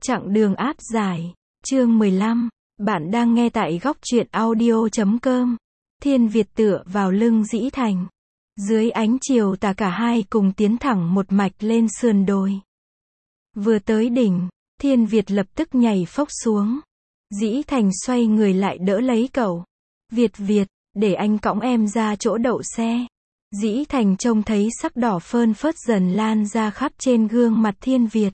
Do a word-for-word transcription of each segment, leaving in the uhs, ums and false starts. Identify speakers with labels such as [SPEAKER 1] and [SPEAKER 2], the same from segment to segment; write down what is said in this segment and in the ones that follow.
[SPEAKER 1] Chặng đường áp giải. Chương mười lăm. Bạn đang nghe tại góc truyện audio chấm com. Thiên Việt tựa vào lưng Dĩ Thành. Dưới ánh chiều tà cả hai cùng tiến thẳng một mạch lên sườn đồi. Vừa tới đỉnh, Thiên Việt lập tức nhảy phốc xuống. Dĩ Thành xoay người lại đỡ lấy cậu. Việt Việt, để anh cõng em ra chỗ đậu xe. Dĩ Thành trông thấy sắc đỏ phơn phớt dần lan ra khắp trên gương mặt Thiên Việt.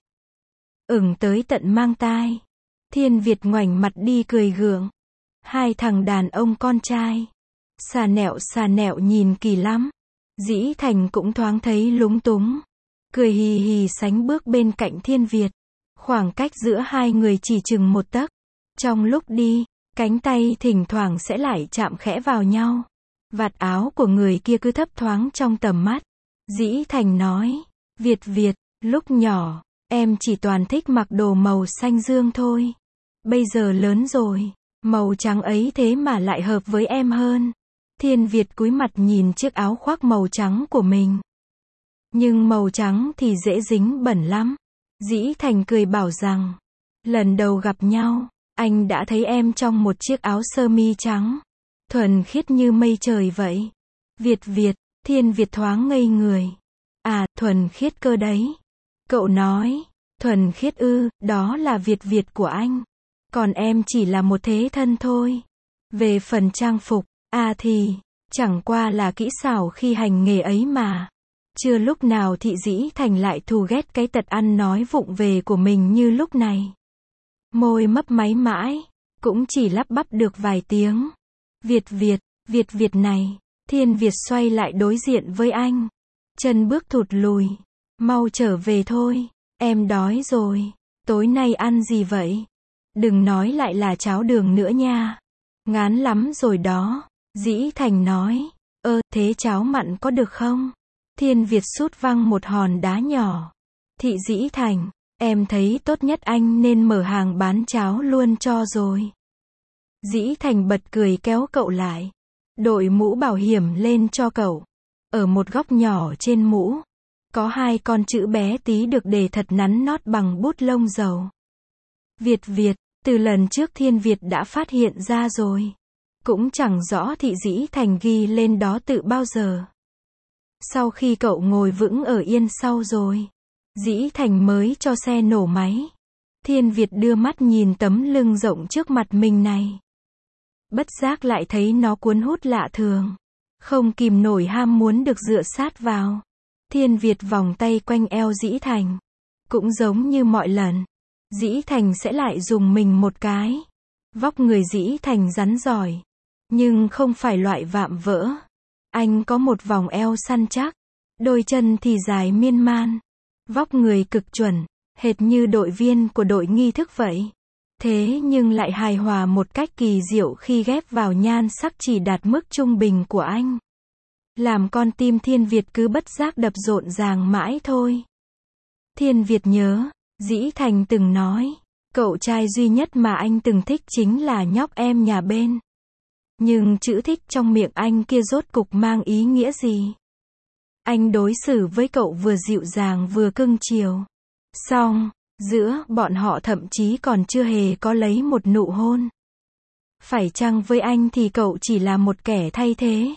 [SPEAKER 1] Ửng tới tận mang tai. Thiên Việt ngoảnh mặt đi cười gượng. Hai thằng đàn ông con trai. Xà nẹo xà nẹo nhìn kỳ lắm. Dĩ Thành cũng thoáng thấy lúng túng. Cười hì hì sánh bước bên cạnh Thiên Việt. Khoảng cách giữa hai người chỉ chừng một tấc. Trong lúc đi, cánh tay thỉnh thoảng sẽ lại chạm khẽ vào nhau. Vạt áo của người kia cứ thấp thoáng trong tầm mắt. Dĩ Thành nói, Việt Việt, lúc nhỏ, em chỉ toàn thích mặc đồ màu xanh dương thôi. Bây giờ lớn rồi, màu trắng ấy thế mà lại hợp với em hơn. Thiên Việt cúi mặt nhìn chiếc áo khoác màu trắng của mình. Nhưng màu trắng thì dễ dính bẩn lắm. Dĩ Thành cười bảo rằng, lần đầu gặp nhau, anh đã thấy em trong một chiếc áo sơ mi trắng. Thuần khiết như mây trời vậy. Việt Việt, Thiên Việt thoáng ngây người. À, thuần khiết cơ đấy. Cậu nói, thuần khiết ư, đó là Việt Việt của anh. Còn em chỉ là một thế thân thôi. Về phần trang phục, à thì, chẳng qua là kỹ xảo khi hành nghề ấy mà. Chưa lúc nào Thị Dĩ Thành lại thù ghét cái tật ăn nói vụng về của mình như lúc này. Môi mấp máy mãi, cũng chỉ lắp bắp được vài tiếng. Việt Việt, Việt Việt này. Thiên Việt xoay lại đối diện với anh. Chân bước thụt lùi. Mau trở về thôi, em đói rồi. Tối nay ăn gì vậy? Đừng nói lại là cháo đường nữa nha. Ngán lắm rồi đó. Dĩ Thành nói, ơ, thế cháo mặn có được không? Thiên Việt sút văng một hòn đá nhỏ. Thị Dĩ Thành, em thấy tốt nhất anh nên mở hàng bán cháo luôn cho rồi. Dĩ Thành bật cười kéo cậu lại. Đội mũ bảo hiểm lên cho cậu. Ở một góc nhỏ trên mũ, có hai con chữ bé tí được đề thật nắn nót bằng bút lông dầu. Việt Việt, từ lần trước Thiên Việt đã phát hiện ra rồi. Cũng chẳng rõ Thị Dĩ Thành ghi lên đó từ bao giờ. Sau khi cậu ngồi vững ở yên sau rồi, Dĩ Thành mới cho xe nổ máy. Thiên Việt đưa mắt nhìn tấm lưng rộng trước mặt mình này. Bất giác lại thấy nó cuốn hút lạ thường. Không kìm nổi ham muốn được dựa sát vào. Thiên Việt vòng tay quanh eo Dĩ Thành. Cũng giống như mọi lần, Dĩ Thành sẽ lại dùng mình một cái. Vóc người Dĩ Thành rắn giỏi, nhưng không phải loại vạm vỡ. Anh có một vòng eo săn chắc, đôi chân thì dài miên man. Vóc người cực chuẩn, hệt như đội viên của đội nghi thức vậy. Thế nhưng lại hài hòa một cách kỳ diệu khi ghép vào nhan sắc chỉ đạt mức trung bình của anh. Làm con tim Thiên Việt cứ bất giác đập rộn ràng mãi thôi. Thiên Việt nhớ, Dĩ Thành từng nói, cậu trai duy nhất mà anh từng thích chính là nhóc em nhà bên. Nhưng chữ thích trong miệng anh kia rốt cục mang ý nghĩa gì? Anh đối xử với cậu vừa dịu dàng vừa cưng chiều. Xong, giữa bọn họ thậm chí còn chưa hề có lấy một nụ hôn. Phải chăng với anh thì cậu chỉ là một kẻ thay thế?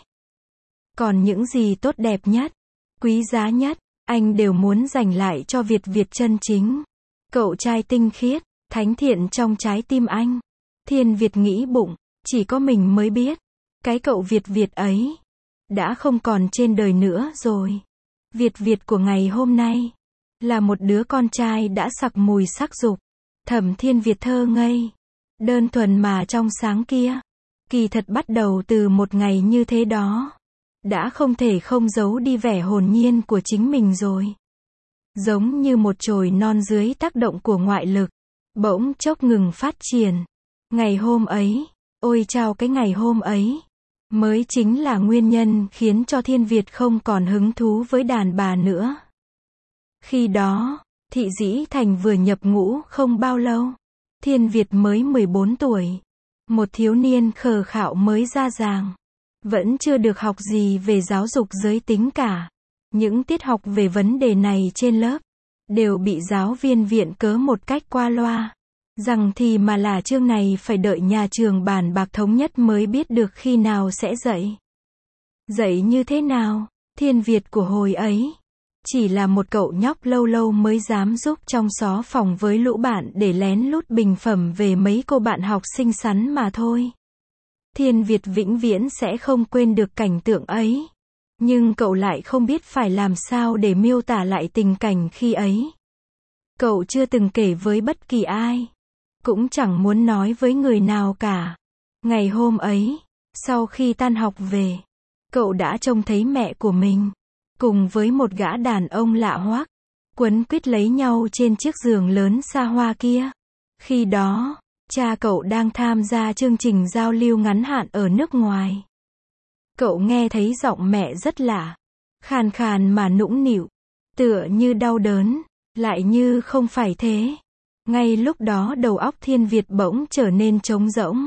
[SPEAKER 1] Còn những gì tốt đẹp nhất, quý giá nhất, anh đều muốn dành lại cho Việt Việt chân chính. Cậu trai tinh khiết, thánh thiện trong trái tim anh. Thiên Việt nghĩ bụng, chỉ có mình mới biết. Cái cậu Việt Việt ấy, đã không còn trên đời nữa rồi. Việt Việt của ngày hôm nay, là một đứa con trai đã sặc mùi sắc dục. Thẩm Thiên Việt thơ ngây, đơn thuần mà trong sáng kia. Kỳ thật bắt đầu từ một ngày như thế đó, đã không thể không giấu đi vẻ hồn nhiên của chính mình rồi. Giống như một chồi non dưới tác động của ngoại lực, bỗng chốc ngừng phát triển. Ngày hôm ấy, ôi chao cái ngày hôm ấy, mới chính là nguyên nhân khiến cho Thiên Việt không còn hứng thú với đàn bà nữa. Khi đó, Thị Dĩ Thành vừa nhập ngũ không bao lâu. Thiên Việt mới mười bốn tuổi. Một thiếu niên khờ khạo mới ra ràng. Vẫn chưa được học gì về giáo dục giới tính cả. Những tiết học về vấn đề này trên lớp đều bị giáo viên viện cớ một cách qua loa. Rằng thì mà là chương này phải đợi nhà trường bàn bạc thống nhất mới biết được khi nào sẽ dạy. Dạy như thế nào? Thiên Việt của hồi ấy chỉ là một cậu nhóc lâu lâu mới dám giúp trong xó phòng với lũ bạn để lén lút bình phẩm về mấy cô bạn học xinh xắn mà thôi. Thiên Việt vĩnh viễn sẽ không quên được cảnh tượng ấy. Nhưng cậu lại không biết phải làm sao để miêu tả lại tình cảnh khi ấy. Cậu chưa từng kể với bất kỳ ai. Cũng chẳng muốn nói với người nào cả. Ngày hôm ấy, sau khi tan học về, cậu đã trông thấy mẹ của mình cùng với một gã đàn ông lạ hoắc, quấn quýt lấy nhau trên chiếc giường lớn xa hoa kia. Khi đó, cha cậu đang tham gia chương trình giao lưu ngắn hạn ở nước ngoài. Cậu nghe thấy giọng mẹ rất lạ, khàn khàn mà nũng nịu, tựa như đau đớn, lại như không phải thế. Ngay lúc đó đầu óc Thiên Việt bỗng trở nên trống rỗng.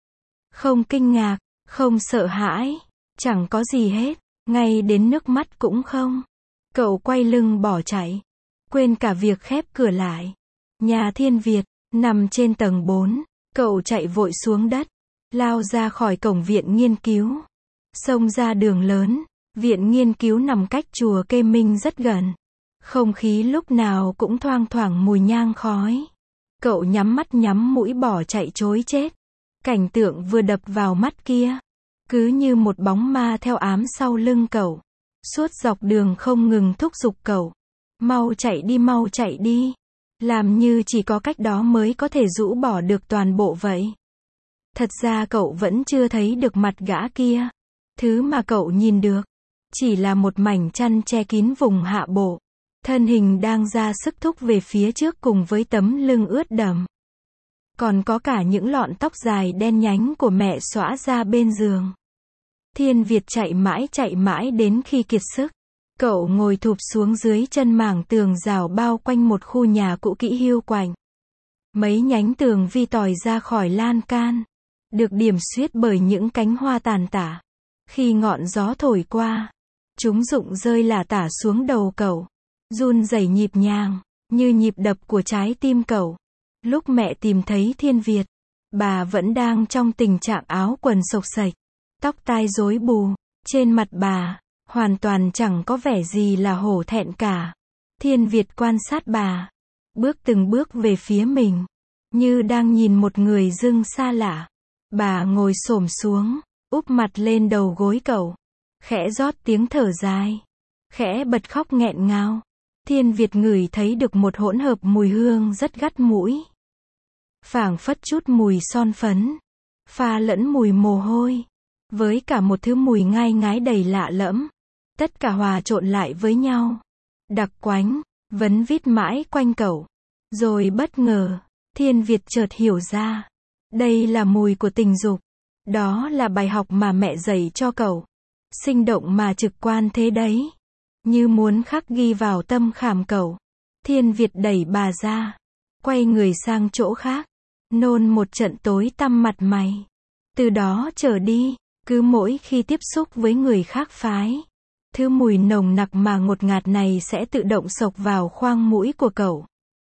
[SPEAKER 1] Không kinh ngạc, không sợ hãi, chẳng có gì hết. Ngay đến nước mắt cũng không. Cậu quay lưng bỏ chạy. Quên cả việc khép cửa lại. Nhà Thiên Việt, nằm trên tầng bốn. Cậu chạy vội xuống đất. Lao ra khỏi cổng viện nghiên cứu. Xông ra đường lớn. Viện nghiên cứu nằm cách chùa Kê Minh rất gần. Không khí lúc nào cũng thoang thoảng mùi nhang khói. Cậu nhắm mắt nhắm mũi bỏ chạy trối chết. Cảnh tượng vừa đập vào mắt kia. Cứ như một bóng ma theo ám sau lưng cậu. Suốt dọc đường không ngừng thúc giục cậu. Mau chạy đi, mau chạy đi. Làm như chỉ có cách đó mới có thể rũ bỏ được toàn bộ vậy. Thật ra cậu vẫn chưa thấy được mặt gã kia. Thứ mà cậu nhìn được chỉ là một mảnh chăn che kín vùng hạ bộ. Thân hình đang ra sức thúc về phía trước cùng với tấm lưng ướt đẫm. Còn có cả những lọn tóc dài đen nhánh của mẹ xõa ra bên giường. Thiên Việt chạy mãi chạy mãi đến khi kiệt sức. Cậu ngồi thụp xuống dưới chân mảng tường rào bao quanh một khu nhà cũ kỹ hiu quạnh. Mấy nhánh tường vi tòi ra khỏi lan can. Được điểm xuyết bởi những cánh hoa tàn tả. Khi ngọn gió thổi qua, chúng rụng rơi lả tả xuống đầu cậu. Run rẩy nhịp nhàng, như nhịp đập của trái tim cậu. Lúc mẹ tìm thấy Thiên Việt, bà vẫn đang trong tình trạng áo quần xộc xệch, tóc tai rối bù. Trên mặt bà, hoàn toàn chẳng có vẻ gì là hổ thẹn cả. Thiên Việt quan sát bà, bước từng bước về phía mình, như đang nhìn một người dưng xa lạ. Bà ngồi xổm xuống, úp mặt lên đầu gối cậu, khẽ rót tiếng thở dài, khẽ bật khóc nghẹn ngào. Thiên Việt ngửi thấy được một hỗn hợp mùi hương rất gắt mũi. Phảng phất chút mùi son phấn, pha lẫn mùi mồ hôi, với cả một thứ mùi ngai ngái đầy lạ lẫm. Tất cả hòa trộn lại với nhau. Đặc quánh, vấn vít mãi quanh cậu. Rồi bất ngờ, Thiên Việt chợt hiểu ra. Đây là mùi của tình dục. Đó là bài học mà mẹ dạy cho cậu. Sinh động mà trực quan thế đấy. Như muốn khắc ghi vào tâm khảm cậu. Thiên Việt đẩy bà ra. Quay người sang chỗ khác. Nôn một trận tối tăm mặt mày. Từ đó trở đi, cứ mỗi khi tiếp xúc với người khác phái, thứ mùi nồng nặc mà ngột ngạt này sẽ tự động xộc vào khoang mũi của cậu.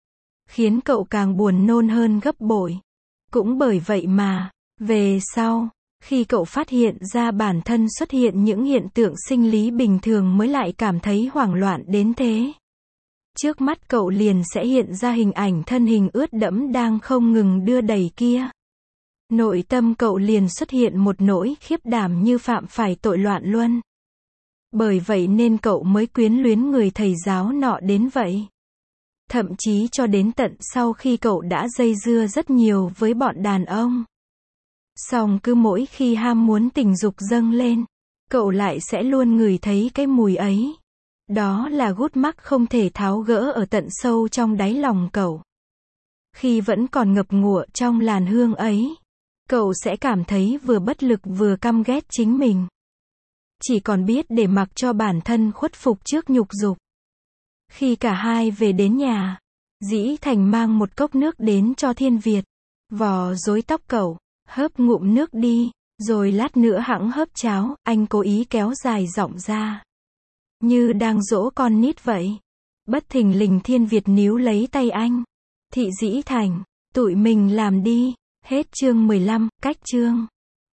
[SPEAKER 1] Khiến cậu càng buồn nôn hơn gấp bội. Cũng bởi vậy mà, về sau, khi cậu phát hiện ra bản thân xuất hiện những hiện tượng sinh lý bình thường mới lại cảm thấy hoảng loạn đến thế. Trước mắt cậu liền sẽ hiện ra hình ảnh thân hình ướt đẫm đang không ngừng đưa đẩy kia. Nội tâm cậu liền xuất hiện một nỗi khiếp đảm như phạm phải tội loạn luân. Bởi vậy nên cậu mới quyến luyến người thầy giáo nọ đến vậy. Thậm chí cho đến tận sau khi cậu đã dây dưa rất nhiều với bọn đàn ông. Song cứ mỗi khi ham muốn tình dục dâng lên, cậu lại sẽ luôn ngửi thấy cái mùi ấy. Đó là gút mắc không thể tháo gỡ ở tận sâu trong đáy lòng cậu. Khi vẫn còn ngập ngụa trong làn hương ấy, cậu sẽ cảm thấy vừa bất lực vừa căm ghét chính mình. Chỉ còn biết để mặc cho bản thân khuất phục trước nhục dục. Khi cả hai về đến nhà, Dĩ Thành mang một cốc nước đến cho Thiên Việt. Vò rối tóc cậu, hớp ngụm nước đi, rồi lát nữa hẵng hớp cháo. Anh cố ý kéo dài giọng ra, như đang dỗ con nít vậy. Bất thình lình Thiên Việt níu lấy tay anh. Thị Dĩ Thành, tụi mình làm đi. Hết chương mười lăm, cách chương.